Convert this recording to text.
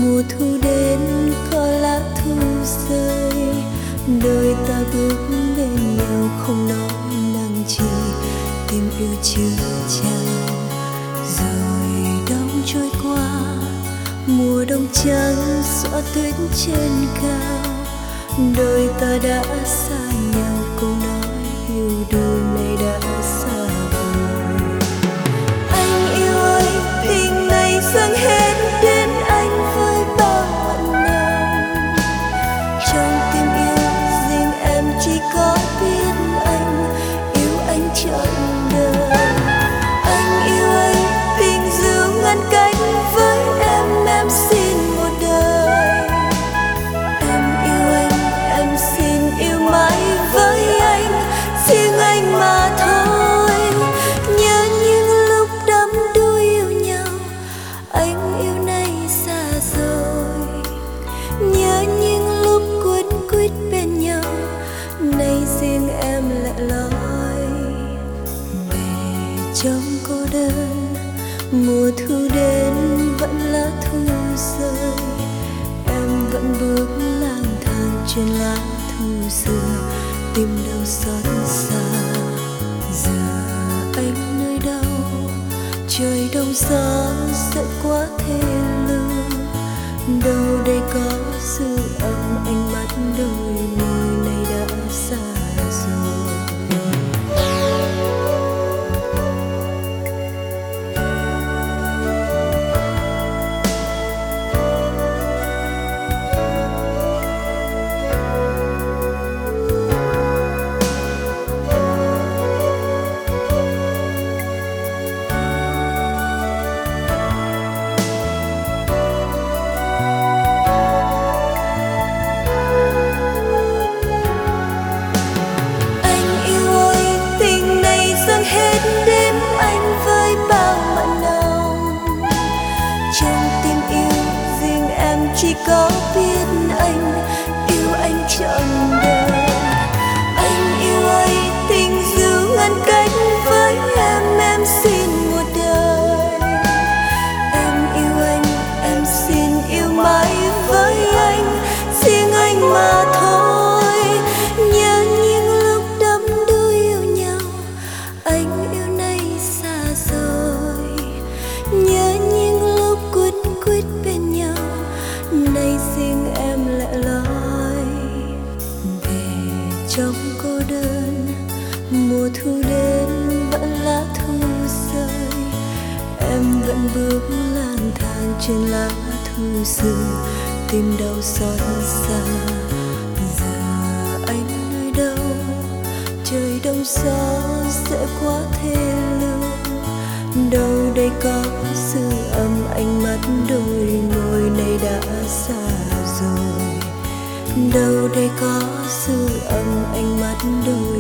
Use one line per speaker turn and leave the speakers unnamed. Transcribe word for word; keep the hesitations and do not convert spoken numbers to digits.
Mùa thu đến có lá thu rơi, đôi ta bước bên nhau không nói năng chi, tình yêu chưa tràn rồi đông trôi qua. Mùa đông trắng xõa tuyết trên cao, đôi ta đã xa nhau, câu nói yêu đương này đã xa vời. Anh yêu ơi, tình này dâng hết đến anh với bao mặn nồng. Trong tim yêu riêng em chỉ có biết anh, yêu anh trọn đời. Anh yêu ơi, tình dù ngăn cách với em, em xin một đời. Em yêu anh, em xin yêu mãi với anh, riêng anh mà thôi. Nhớ những lúc đắm đuối yêu nhau, anh yêu nay xa rồi. Nhớ những lúc cuốn quýt bên nhau, nay riêng em lẻ loi. Về trong cô đơn, mùa thu đến vẫn lá thu rơi, em vẫn bước lang thang trên lá thu xưa, tìm đâu xót xa. Giờ anh nơi đâu, trời đông gió sẽ quá thê lương, đâu đây có sự ấm ánh mắt đôi môi này đã xa rồi. Chỉ có biết anh, yêu anh trọn đời. Anh yêu ơi, tình dù ngăn cách với em, em xin một đời. Em yêu anh, em xin yêu mãi với anh, riêng anh mà thôi. Nhớ những lúc đắm đuối yêu nhau, anh yêu nay xa rồi. Nhớ những lúc cuốn quýt bên nhau, nay riêng em lẻ loi. Về trong cô đơn, mùa thu đến vẫn lá thu rơi, em vẫn bước lang thang trên lá thu xưa, tìm đâu xót xa. Giờ anh nơi đâu, trời đông gió sẽ quá thê lương, đâu đây có sự ấm ánh mắt đôi môi này đã xa rồi. Đâu đây có sự ấm ánh mắt đôi